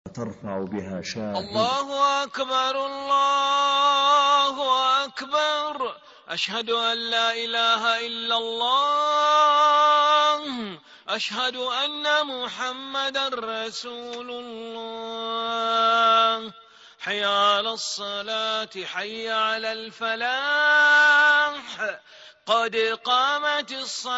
ترفع بها شاهد. الله أكبر الله أكبر، أشهد أن لا إله إلا الله، أشهد أن محمدا رسول الله. حي على الصلاة حي على الفلاح، قد قامت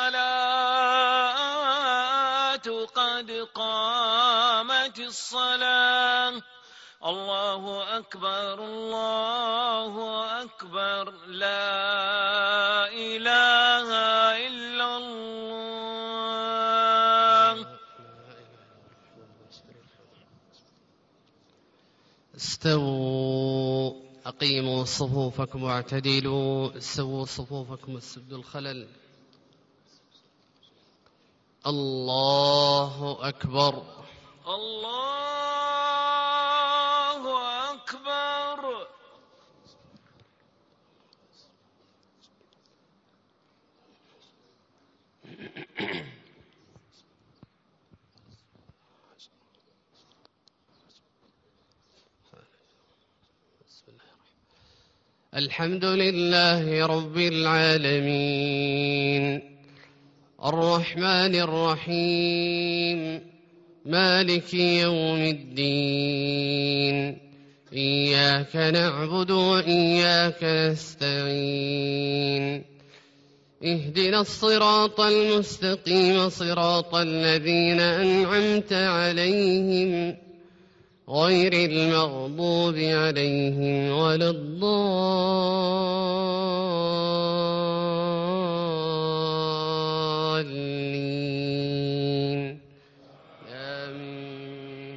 الصلاة قد قامت الصلاة. الله أكبر الله أكبر، لا إله إلا الله. استووا، أقيموا صفوفكم واعتدلوا، سووا صفوفكم وسدوا الخلل. الله أكبر الله أكبر. الحمد لله رب العالمين، الرحمن الرحيم، مالك يوم الدين، إياك نعبد وإياك نستعين، اهدنا الصراط المستقيم، صراط الذين أنعمت عليهم غير المغضوب عليهم ولا الضالين، آمين.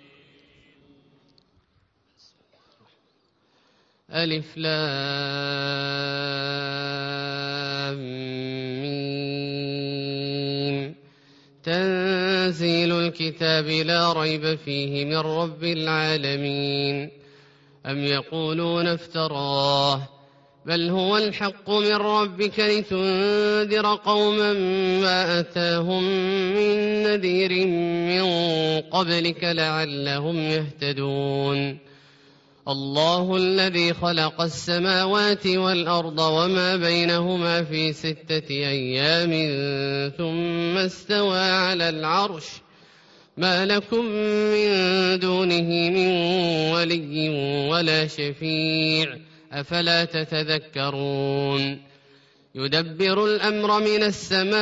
ألف لام ميم، تنزيل الكتاب لا ريب فيه من رب العالمين. أم يقولون افتراه، بل هو الحق من ربك لتنذر قوما ما أتاهم من نذير من قبلك لعلهم يهتدون. الله الذي خلق السماوات والأرض وما بينهما في 6 أيام ثم استوى على العرش، ما لكم من دونه من ولي ولا شفيع، أفلا تتذكرون. يدبر الأمر من السماء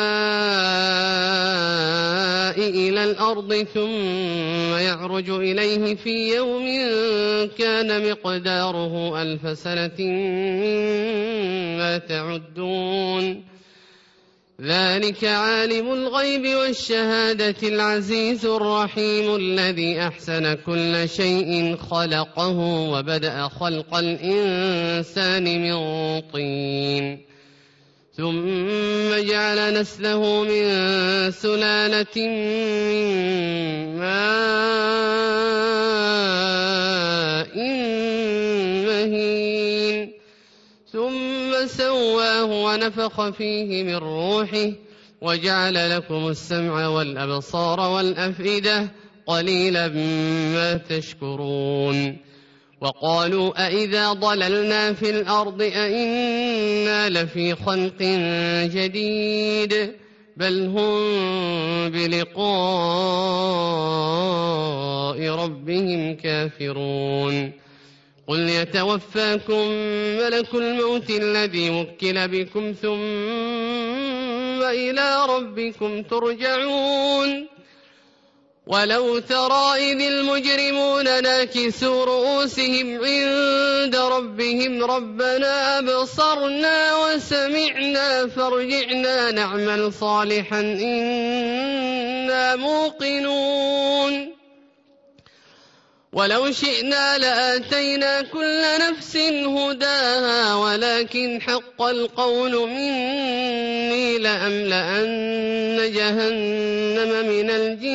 إلى الأرض ثم يعرج إليه في يوم كان مقداره 1000 سنة مما تعدون. ذلك عالم الغيب والشهادة العزيز الرحيم، الذي أحسن كل شيء خلقه وبدأ خلق الإنسان من طين، ثم جعل نسله من سلالة من ماء مهين، ثم سواه ونفخ فيه من روحه، وجعل لكم السمع والأبصار والأفئدة، قليلا ما تشكرون. وقالوا أئذا ضللنا في الأرض أئنا لفي خلق جديد، بل هم بلقاء ربهم كافرون. قل يتوفاكم ملك الموت الذي وكل بكم ثم إلى ربكم ترجعون. ولو ترى إذ المجرمون ناكسوا رؤوسهم عند ربهم ربنا أبصرنا وسمعنا فارجعنا نعمل صالحا إنا موقنون. ولو شئنا لآتينا كل نفس هداها ولكن حق القول مني لأملأن جهنم من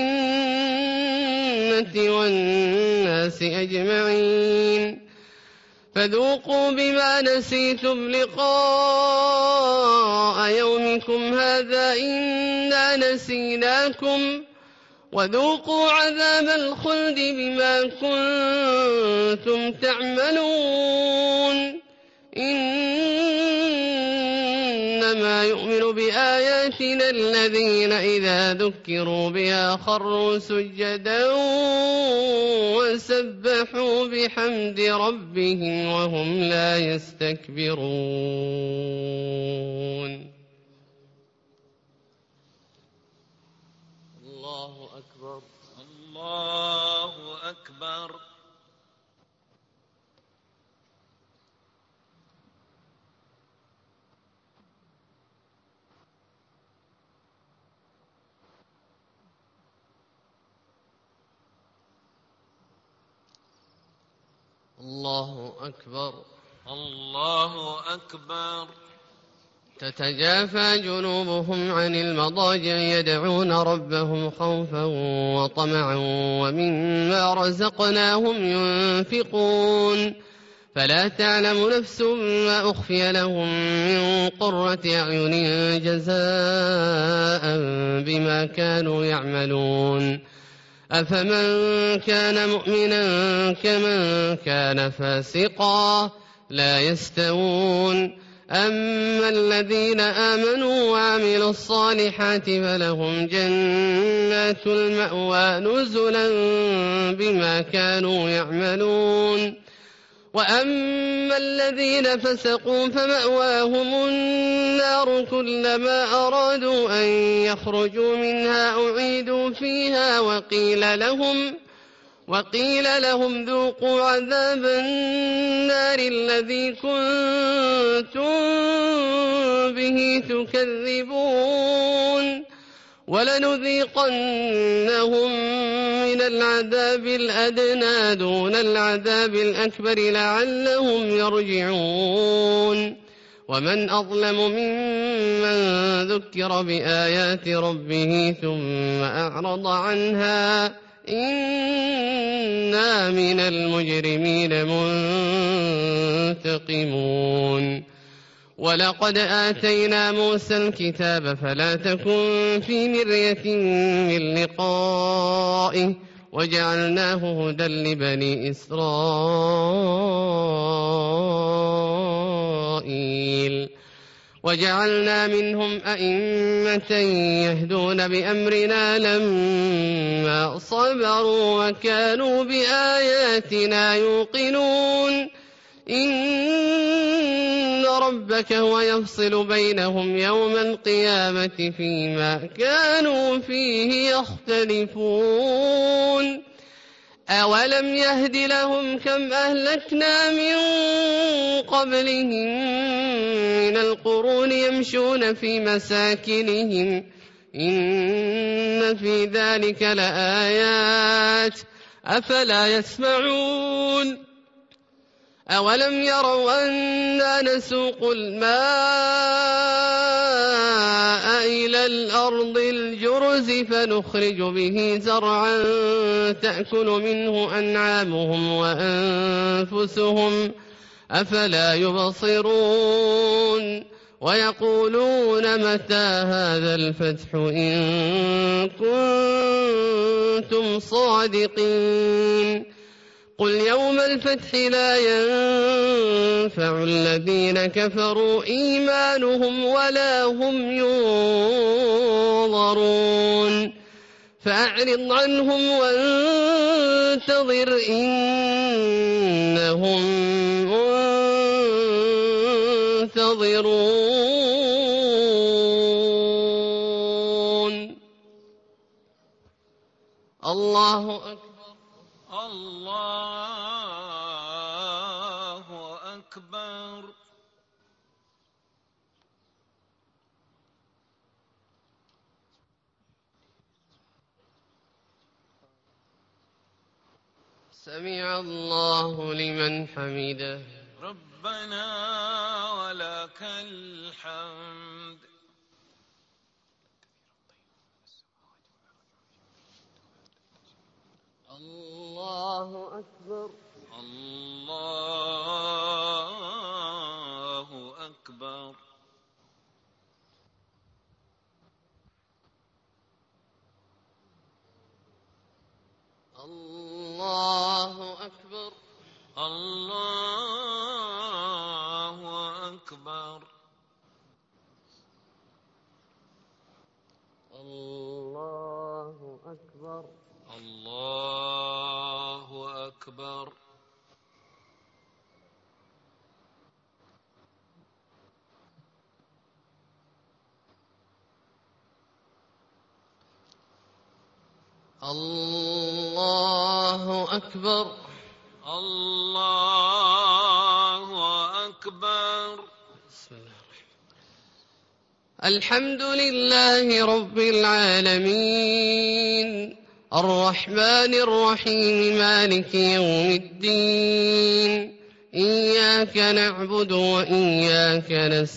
الجنة والناس أجمعين. فذوقوا بما نسيتم لقاء يومكم هذا إنا نسيناكم وذوقوا عذاب الخلد بما كنتم تعملون إنما يؤمن بآياتنا الذين إذا ذكروا بها خروا سجدا وسبحوا بحمد ربهم وهم لا يستكبرون. الله أكبر. الله أكبر. الله أكبر. الله أكبر. تتجافى جنوبهم عن المضاجع يدعون ربهم خوفا وطمعا ومما رزقناهم ينفقون فلا تعلم نفس ما أخفي لهم من قرة أعين جزاء بما كانوا يعملون أفمن كان مؤمنا كمن كان فاسقا لا يستوون أما الذين آمنوا وعملوا الصالحات فلهم جنات المأوى نزلا بما كانوا يعملون وأما الذين فسقوا فمأواهم النار كلما أرادوا أن يخرجوا منها أعيدوا فيها وقيل لهم ذوقوا عذاب النار الذي كنتم به تكذبون ولنذيقنهم من العذاب الأدنى دون العذاب الأكبر لعلهم يرجعون ومن أظلم ممن ذكر بآيات ربه ثم أعرض عنها إنا من المجرمين منتقمون ولقد آتينا موسى الكتاب فلا تكن في مرية من لقائه وجعلناه هدى لبني إسرائيل وجعلنا منهم أئمة يهدون بأمرنا لما صبروا وكانوا بآياتنا يوقنون إن ربك هو يفصل بينهم يوم القيامة فيما كانوا فيه يختلفون أولم يهد لهم كم أهلكنا من قبلهم من القرون يمشون في مساكنهم إن في ذلك لآيات أفلا يسمعون أولم يروا أنا نسوق الماء إلى الأرض الجرز فنخرج به زرعا تأكل منه أنعامهم وأنفسهم أفلا يبصرون ويقولون متى هذا الفتح إن كنتم صادقين قل يوم الفتح لا ينفع الذين كفروا إيمانهم ولا هم ينظرون فأعرض عنهم وانتظر إنهم منتظرون. الله أكبر. الله أكبر. سمع الله لمن حمده. ربنا ولك الحمد. الله أكبر. الله أكبر. أكبر. الله أكبر. الله أكبر. بسم الله الحمد لله رب العالمين الرحمن الرحيم مالك يوم الدين إياك نعبد وإياك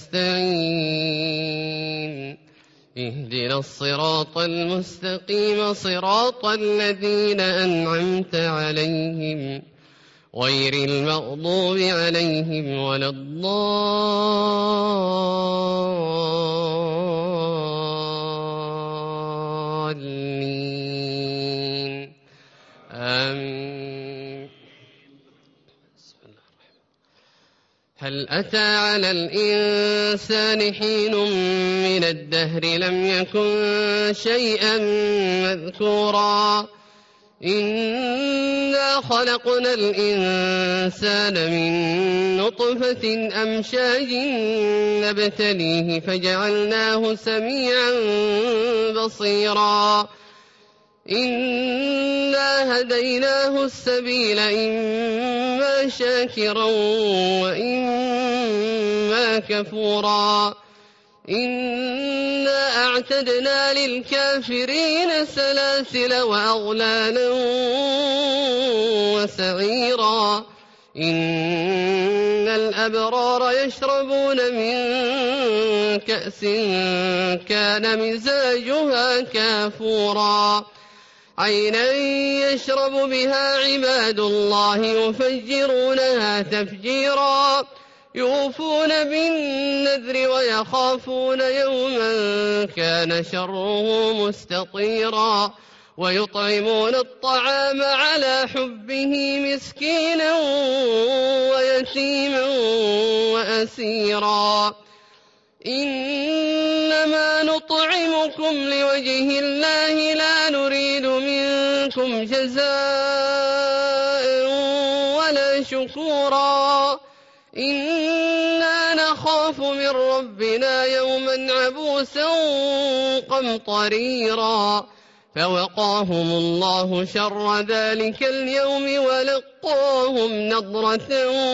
نستعين اهدنا الصراط المستقيم صراط الذين أنعمت عليهم غير المغضوب عليهم ولا الضالين آمين. هل أتى على الإنسان حين من الدهر لم يكن شيئا مذكورا إنا خلقنا الإنسان من نطفة أمشاج نبتليه فجعلناه سميعا بصيرا إنا هديناه السبيل إما شاكرا وإما كفورا إنا أعتدنا للكافرين سلاسل وأغلالا وسعيرا إن الأبرار يشربون من كأس كان مزاجها كافورا عينا يشرب بها عباد الله يفجرونها تفجيرا يوفون بالنذر ويخافون يوما كان شره مستطيرا ويطعمون الطعام على حبه مسكينا ويتيما وأسيرا إنما نطعمكم لوجه الله لا نريد منكم جزاء ولا شكورا إنا نخاف من ربنا يوما عبوسا قمطريرا فوقاهم الله شر ذلك اليوم ولقاهم نضرة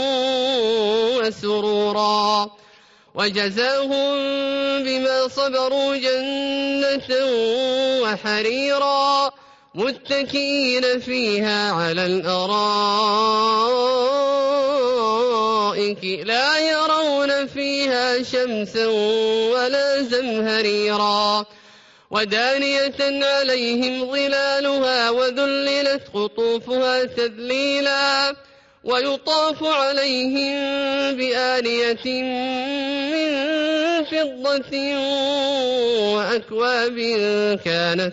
وسرورا وجزاهم بما صبروا جنة وحريرا متكئين فيها على الأرائك لا يرون فيها شمسا ولا زمهريرا ودانية عليهم ظلالها وذللت قطوفها تذليلا ويطاف عليهم بآنية من فضة وأكواب كانت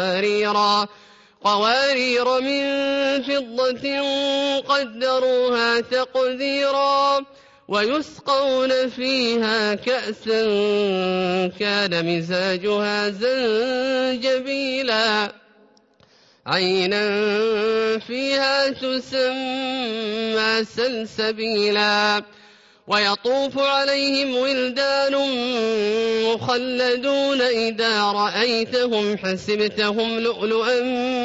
قوارير من فضة قدروها تقديرا ويسقون فيها كأسا كان مزاجها زنجبيلا عينا فيها تسمى سلسبيلا ويطوف عليهم ولدان مخلدون إذا رأيتهم حسبتهم لؤلؤا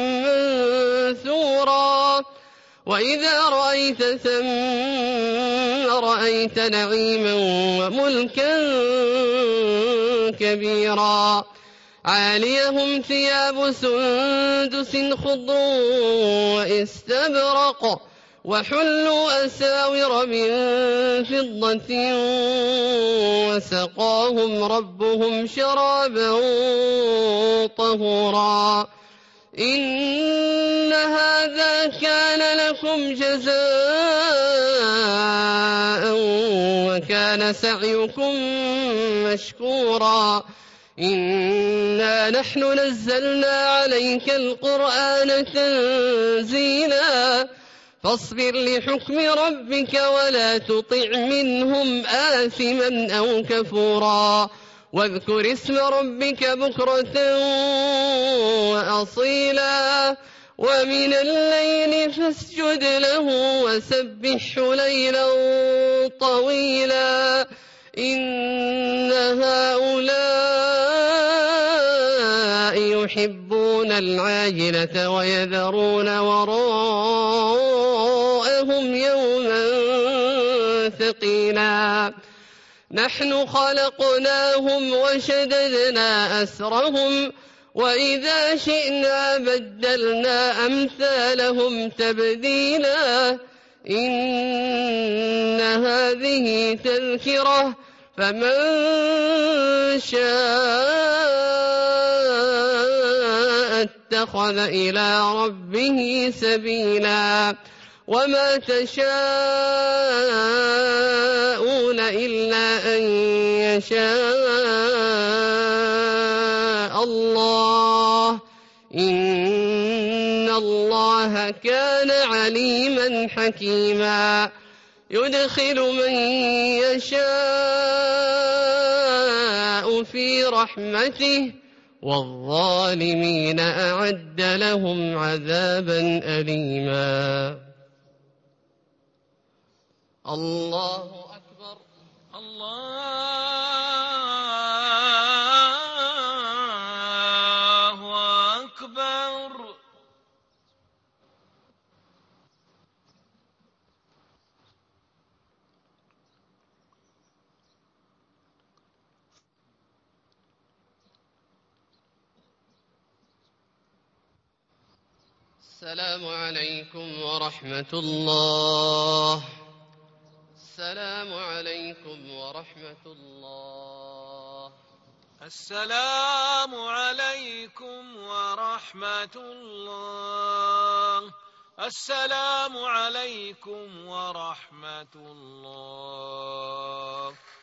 منثورا وإذا رأيت ثم رأيت نعيما وملكا كبيرا عاليهم ثياب سندس خضر واستبرق وحلوا أساور من فضة وسقاهم ربهم شرابا طهورا إن هذا كان لكم جزاء وكان سعيكم مشكورا إنا نحن نزلنا عليك القرآن تنزيلا فاصبر لحكم ربك ولا تطع منهم آثما أو كفورا واذكر اسم ربك بكرة وأصيلا ومن الليل فاسجد له وسبحه ليلا طويلا إن هؤلاء يحبون العاجلة ويذرون وراءهم يوما ثقيلا نحن خلقناهم وشددنا أسرهم وإذا شئنا بدلنا أمثالهم تبديلا إن هذه تذكرة فمن شاء اتخذ إلى ربه سبيلا وما تشاءون إلا أن يشاء الله إن الله كان عليما حكيما يدخل من يشاء في رحمته والظالمين أعد لهم عذابا أليما الله أكبر الله أكبر. السلام عليكم ورحمة الله. السلام عليكم ورحمة الله. السلام عليكم ورحمة الله. السلام عليكم ورحمة الله.